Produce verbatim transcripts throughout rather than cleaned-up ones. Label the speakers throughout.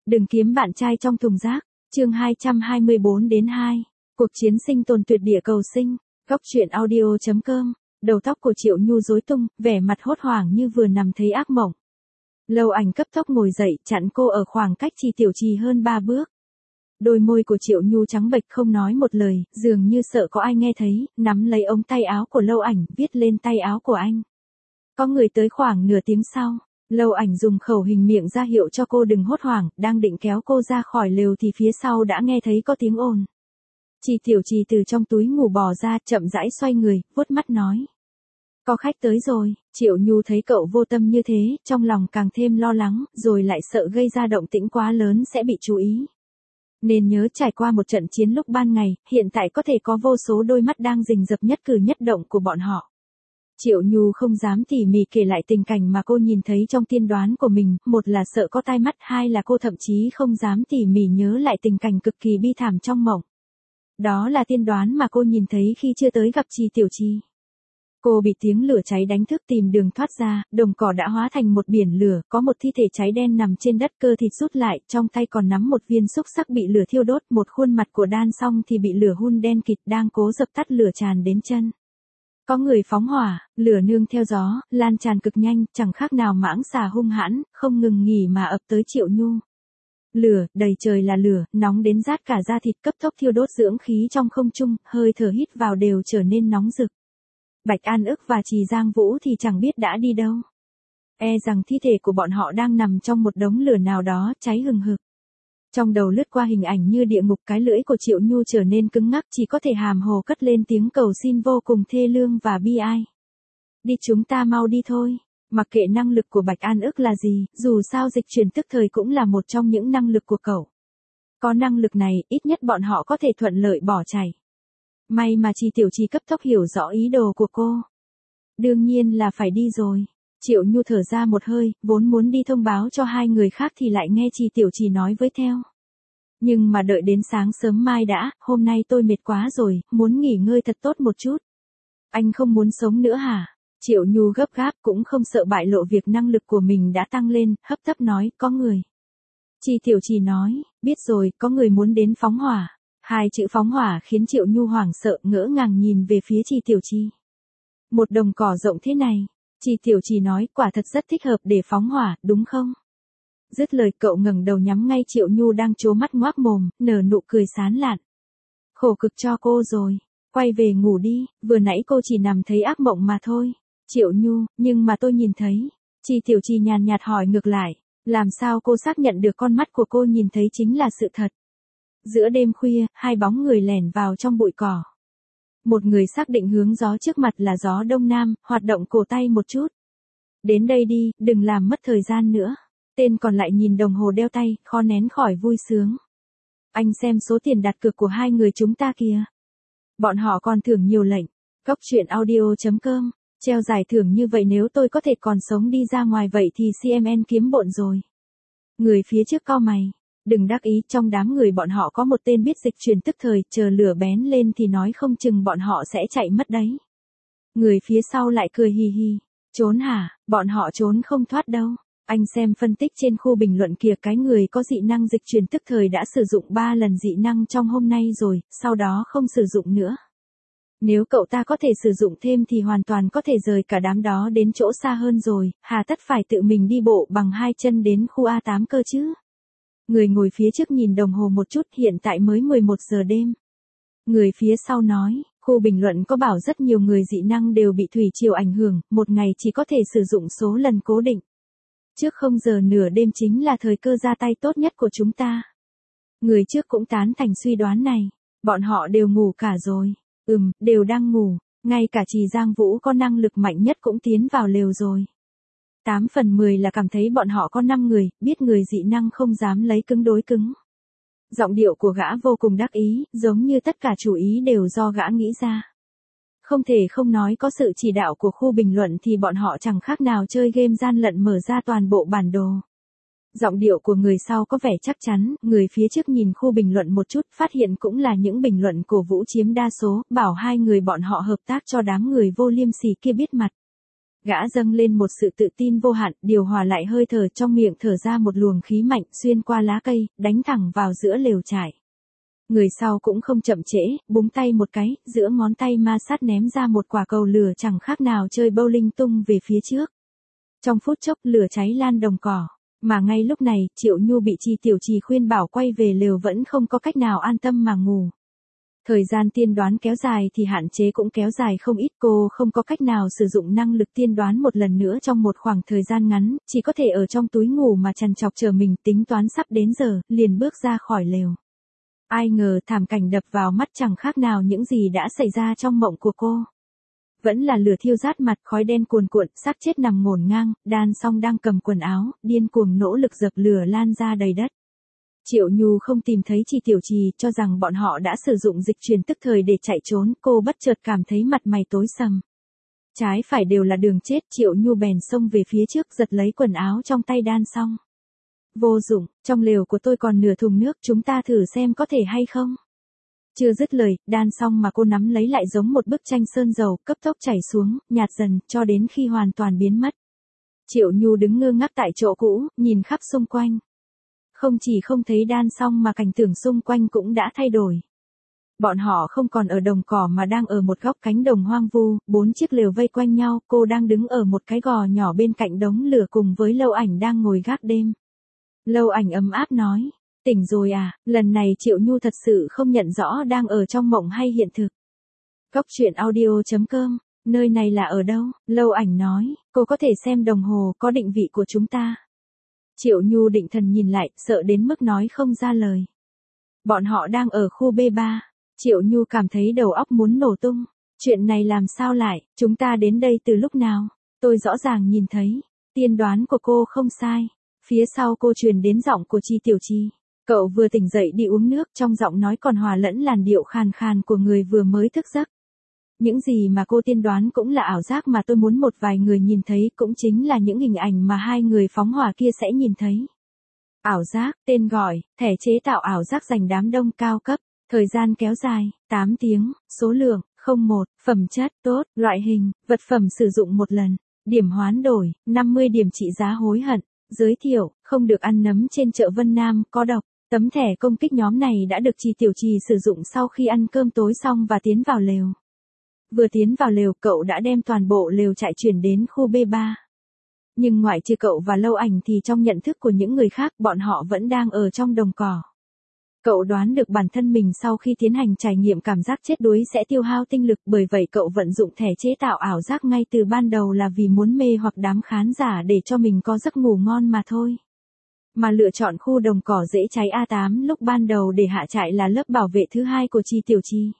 Speaker 1: Đừng kiếm bạn trai trong thùng rác. Chương hai trăm hai mươi bốn đến hai. Cuộc chiến sinh tồn tuyệt địa cầu sinh. Góc truyện audio chấm com. Đầu tóc của Triệu Nhu rối tung, vẻ mặt hốt hoảng như vừa nằm thấy ác mộng. Lâu Ảnh cấp tốc ngồi dậy, chặn cô ở khoảng cách Chi Tiểu Trì hơn ba bước. Đôi môi của Triệu Nhu trắng bệch không nói một lời, dường như sợ có ai nghe thấy, nắm lấy ống tay áo của Lâu Ảnh, viết lên tay áo của anh. Có người tới khoảng nửa tiếng sau. Lâu Ảnh dùng khẩu hình miệng ra hiệu cho cô đừng hốt hoảng, đang định kéo cô ra khỏi lều thì phía sau đã nghe thấy có tiếng ồn. Chi Tiểu Trì từ trong túi ngủ bò ra, chậm rãi xoay người, vuốt mắt nói. Có khách tới rồi. Triệu Nhu thấy cậu vô tâm như thế, trong lòng càng thêm lo lắng, rồi lại sợ gây ra động tĩnh quá lớn sẽ bị chú ý. Nên nhớ trải qua một trận chiến lúc ban ngày, hiện tại có thể có vô số đôi mắt đang rình rập nhất cử nhất động của bọn họ. Triệu Nhu không dám tỉ mỉ kể lại tình cảnh mà cô nhìn thấy trong tiên đoán của mình, một là sợ có tai mắt, hai là cô thậm chí không dám tỉ mỉ nhớ lại tình cảnh cực kỳ bi thảm trong mộng. Đó là tiên đoán mà cô nhìn thấy khi chưa tới gặp Chi Tiểu Trì. Cô bị tiếng lửa cháy đánh thức tìm đường thoát ra, đồng cỏ đã hóa thành một biển lửa, có một thi thể cháy đen nằm trên đất, cơ thịt rút lại, trong tay còn nắm một viên xúc xắc bị lửa thiêu đốt, một khuôn mặt của Đan Song thì bị lửa hun đen kịt, đang cố dập tắt lửa tràn đến chân. Có người phóng hỏa, lửa nương theo gió, lan tràn cực nhanh, chẳng khác nào mãng xà hung hãn, không ngừng nghỉ mà ập tới Triệu Nhu. Lửa, đầy trời là lửa, nóng đến rát cả da thịt, cấp tốc thiêu đốt dưỡng khí trong không trung, hơi thở hít vào đều trở nên nóng rực. Bạch An Ức và Trì Giang Vũ thì chẳng biết đã đi đâu. E rằng thi thể của bọn họ đang nằm trong một đống lửa nào đó, cháy hừng hực. Trong đầu lướt qua hình ảnh như địa ngục, cái lưỡi của Triệu Nhu trở nên cứng ngắc, chỉ có thể hàm hồ cất lên tiếng cầu xin vô cùng thê lương và bi ai. Đi, chúng ta mau đi thôi. Mặc kệ năng lực của Bạch An Ức là gì, dù sao dịch chuyển tức thời cũng là một trong những năng lực của cậu. Có năng lực này, ít nhất bọn họ có thể thuận lợi bỏ chạy. May mà Chi Tiểu Trì cấp tốc hiểu rõ ý đồ của cô. Đương nhiên là phải đi rồi. Triệu Nhu thở ra một hơi, vốn muốn đi thông báo cho hai người khác thì lại nghe Chi Tiểu Trì nói với theo. Nhưng mà đợi đến sáng sớm mai đã, hôm nay tôi mệt quá rồi, muốn nghỉ ngơi thật tốt một chút. Anh không muốn sống nữa hả? Triệu Nhu gấp gáp, cũng không sợ bại lộ việc năng lực của mình đã tăng lên, hấp tấp nói, có người. Chi Tiểu Trì nói, biết rồi, có người muốn đến phóng hỏa. Hai chữ phóng hỏa khiến Triệu Nhu hoảng sợ, ngỡ ngàng nhìn về phía Chi Tiểu Trì. Một đồng cỏ rộng thế này. Chi Tiểu Trì nói, quả thật rất thích hợp để phóng hỏa, đúng không? Dứt lời cậu ngẩng đầu nhắm ngay Triệu Nhu đang trố mắt ngoác mồm, nở nụ cười sán lạn. Khổ cực cho cô rồi, quay về ngủ đi, vừa nãy cô chỉ nằm thấy ác mộng mà thôi. Triệu Nhu, nhưng mà tôi nhìn thấy. Chi Tiểu Trì nhàn nhạt hỏi ngược lại, làm sao cô xác nhận được con mắt của cô nhìn thấy chính là sự thật? Giữa đêm khuya, hai bóng người lẻn vào trong bụi cỏ. Một người xác định hướng gió trước mặt là gió đông nam, hoạt động cổ tay một chút. Đến đây đi, đừng làm mất thời gian nữa. Tên còn lại nhìn đồng hồ đeo tay, khó nén khỏi vui sướng. Anh xem số tiền đặt cược của hai người chúng ta kìa. Bọn họ còn thưởng nhiều lệnh. Góc truyện audio chấm com. Treo giải thưởng như vậy nếu tôi có thể còn sống đi ra ngoài vậy thì xê em en kiếm bộn rồi. Người phía trước cau mày. Đừng đắc ý, trong đám người bọn họ có một tên biết dịch chuyển tức thời, chờ lửa bén lên thì nói không chừng bọn họ sẽ chạy mất đấy. Người phía sau lại cười hì hì. Trốn hả? Bọn họ trốn không thoát đâu. Anh xem phân tích trên khu bình luận kìa, cái người có dị năng dịch chuyển tức thời đã sử dụng ba lần dị năng trong hôm nay rồi, sau đó không sử dụng nữa. Nếu cậu ta có thể sử dụng thêm thì hoàn toàn có thể rời cả đám đó đến chỗ xa hơn rồi, hà tất phải tự mình đi bộ bằng hai chân đến khu A tám cơ chứ. Người ngồi phía trước nhìn đồng hồ một chút, hiện tại mới mười một giờ đêm. Người phía sau nói, khu bình luận có bảo rất nhiều người dị năng đều bị thủy triều ảnh hưởng, một ngày chỉ có thể sử dụng số lần cố định. Trước không giờ nửa đêm chính là thời cơ ra tay tốt nhất của chúng ta. Người trước cũng tán thành suy đoán này. Bọn họ đều ngủ cả rồi. Ừm, đều đang ngủ. Ngay cả Trì Giang Vũ có năng lực mạnh nhất cũng tiến vào lều rồi. tám phần mười là cảm thấy bọn họ có năm người, biết người dị năng không dám lấy cứng đối cứng. Giọng điệu của gã vô cùng đắc ý, giống như tất cả chủ ý đều do gã nghĩ ra. Không thể không nói có sự chỉ đạo của khu bình luận thì bọn họ chẳng khác nào chơi game gian lận mở ra toàn bộ bản đồ. Giọng điệu của người sau có vẻ chắc chắn, người phía trước nhìn khu bình luận một chút, phát hiện cũng là những bình luận cổ vũ chiếm đa số, bảo hai người bọn họ hợp tác cho đám người vô liêm sỉ kia biết mặt. Gã dâng lên một sự tự tin vô hạn, điều hòa lại hơi thở trong miệng, thở ra một luồng khí mạnh xuyên qua lá cây, đánh thẳng vào giữa lều trại. Người sau cũng không chậm trễ, búng tay một cái, giữa ngón tay ma sát ném ra một quả cầu lửa chẳng khác nào chơi bowling tung về phía trước. Trong phút chốc lửa cháy lan đồng cỏ, mà ngay lúc này Triệu Nhu bị Chi Tiểu Trì khuyên bảo quay về lều vẫn không có cách nào an tâm mà ngủ. Thời gian tiên đoán kéo dài thì hạn chế cũng kéo dài không ít, cô không có cách nào sử dụng năng lực tiên đoán một lần nữa trong một khoảng thời gian ngắn, chỉ có thể ở trong túi ngủ mà trằn trọc chờ mình tính toán sắp đến giờ, liền bước ra khỏi lều. Ai ngờ thảm cảnh đập vào mắt chẳng khác nào những gì đã xảy ra trong mộng của cô. Vẫn là lửa thiêu rát mặt, khói đen cuồn cuộn, xác chết nằm ngổn ngang, Đan Song đang cầm quần áo, điên cuồng nỗ lực dập lửa lan ra đầy đất. Triệu Nhu không tìm thấy Chi Tiểu Trì, cho rằng bọn họ đã sử dụng dịch truyền tức thời để chạy trốn, cô bất chợt cảm thấy mặt mày tối sầm. Trái phải đều là đường chết, Triệu Nhu bèn xông về phía trước giật lấy quần áo trong tay Đan Song. Vô dụng, trong lều của tôi còn nửa thùng nước, chúng ta thử xem có thể hay không. Chưa dứt lời, Đan Song mà cô nắm lấy lại giống một bức tranh sơn dầu, cấp tốc chảy xuống, nhạt dần, cho đến khi hoàn toàn biến mất. Triệu Nhu đứng ngơ ngác tại chỗ cũ, nhìn khắp xung quanh. Không chỉ không thấy Đan Song mà cảnh tượng xung quanh cũng đã thay đổi. Bọn họ không còn ở đồng cỏ mà đang ở một góc cánh đồng hoang vu, bốn chiếc lều vây quanh nhau, cô đang đứng ở một cái gò nhỏ bên cạnh đống lửa cùng với Lâu Ảnh đang ngồi gác đêm. Lâu Ảnh ấm áp nói, tỉnh rồi à, lần này Triệu Nhu thật sự không nhận rõ đang ở trong mộng hay hiện thực. Góc truyện audio chấm com, nơi này là ở đâu? Lâu Ảnh nói, cô có thể xem đồng hồ, có định vị của chúng ta. Triệu Nhu định thần nhìn lại, sợ đến mức nói không ra lời. Bọn họ đang ở khu B ba. Triệu Nhu cảm thấy đầu óc muốn nổ tung. Chuyện này làm sao lại, chúng ta đến đây từ lúc nào? Tôi rõ ràng nhìn thấy. Tiên đoán của cô không sai. Phía sau cô truyền đến giọng của Chi Tiểu Trì. Cậu vừa tỉnh dậy đi uống nước, trong giọng nói còn hòa lẫn làn điệu khàn khàn của người vừa mới thức giấc. Những gì mà cô tiên đoán cũng là ảo giác mà tôi muốn một vài người nhìn thấy, cũng chính là những hình ảnh mà hai người phóng hỏa kia sẽ nhìn thấy. Ảo giác, tên gọi, thẻ chế tạo ảo giác dành đám đông cao cấp, thời gian kéo dài, tám tiếng, số lượng, không một, phẩm chất, tốt, loại hình, vật phẩm sử dụng một lần, điểm hoán đổi, năm mươi điểm trị giá hối hận, giới thiệu, không được ăn nấm trên chợ Vân Nam, có độc. Tấm thẻ công kích nhóm này đã được Chi Tiểu Trì sử dụng sau khi ăn cơm tối xong và tiến vào lều. Vừa tiến vào lều, cậu đã đem toàn bộ lều trại chuyển đến khu B ba. Nhưng ngoại trừ cậu và Lâu Ảnh thì trong nhận thức của những người khác, bọn họ vẫn đang ở trong đồng cỏ. Cậu đoán được bản thân mình sau khi tiến hành trải nghiệm cảm giác chết đuối sẽ tiêu hao tinh lực, bởi vậy cậu vận dụng thẻ chế tạo ảo giác ngay từ ban đầu là vì muốn mê hoặc đám khán giả để cho mình có giấc ngủ ngon mà thôi. Mà lựa chọn khu đồng cỏ dễ cháy A tám lúc ban đầu để hạ trại là lớp bảo vệ thứ hai của Chi Tiểu Trì.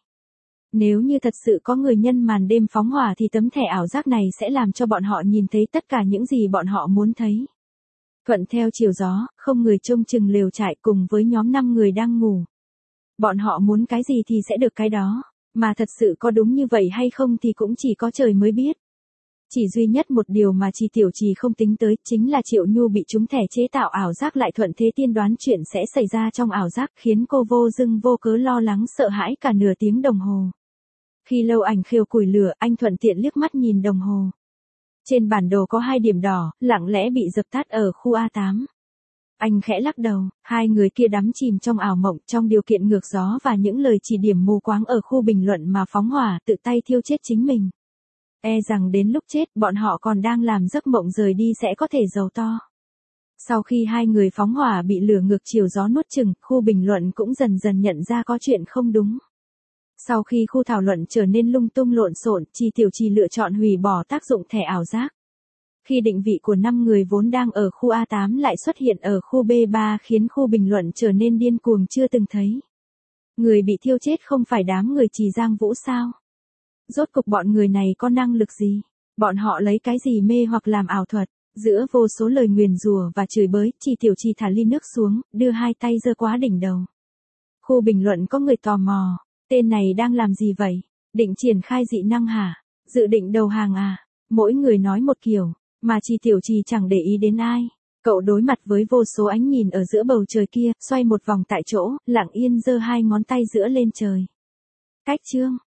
Speaker 1: Nếu như thật sự có người nhân màn đêm phóng hỏa thì tấm thẻ ảo giác này sẽ làm cho bọn họ nhìn thấy tất cả những gì bọn họ muốn thấy. Thuận theo chiều gió, không người trông chừng lều trại cùng với nhóm năm người đang ngủ. Bọn họ muốn cái gì thì sẽ được cái đó, mà thật sự có đúng như vậy hay không thì cũng chỉ có trời mới biết. Chỉ duy nhất một điều mà Chi Tiểu Trì không tính tới chính là Triệu Nhu bị trúng thẻ chế tạo ảo giác lại thuận thế tiên đoán chuyện sẽ xảy ra trong ảo giác, khiến cô vô dưng vô cớ lo lắng sợ hãi cả nửa tiếng đồng hồ. Khi Lâu Ảnh khêu củi lửa, anh thuận tiện liếc mắt nhìn đồng hồ. Trên bản đồ có hai điểm đỏ, lặng lẽ bị dập tắt ở khu A tám. Anh khẽ lắc đầu, hai người kia đắm chìm trong ảo mộng, trong điều kiện ngược gió và những lời chỉ điểm mù quáng ở khu bình luận mà phóng hỏa, tự tay thiêu chết chính mình. E rằng đến lúc chết, bọn họ còn đang làm giấc mộng rời đi sẽ có thể giàu to. Sau khi hai người phóng hỏa bị lửa ngược chiều gió nuốt chửng, khu bình luận cũng dần dần nhận ra có chuyện không đúng. Sau khi khu thảo luận trở nên lung tung lộn xộn, Chi Tiểu Trì lựa chọn hủy bỏ tác dụng thẻ ảo giác. Khi định vị của năm người vốn đang ở khu A tám lại xuất hiện ở khu B ba khiến khu bình luận trở nên điên cuồng chưa từng thấy. Người bị thiêu chết không phải đám người Trì Giang Vũ sao? Rốt cục bọn người này có năng lực gì? Bọn họ lấy cái gì mê hoặc làm ảo thuật? Giữa vô số lời nguyền rủa và chửi bới, Chi Tiểu Trì thả ly nước xuống, đưa hai tay giơ quá đỉnh đầu. Khu bình luận có người tò mò. Tên này đang làm gì vậy? Định triển khai dị năng hả? Dự định đầu hàng à? Mỗi người nói một kiểu, mà Chi Tiểu Trì chẳng để ý đến ai. Cậu đối mặt với vô số ánh nhìn ở giữa bầu trời kia, xoay một vòng tại chỗ, lặng yên giơ hai ngón tay giữa lên trời. Cách chương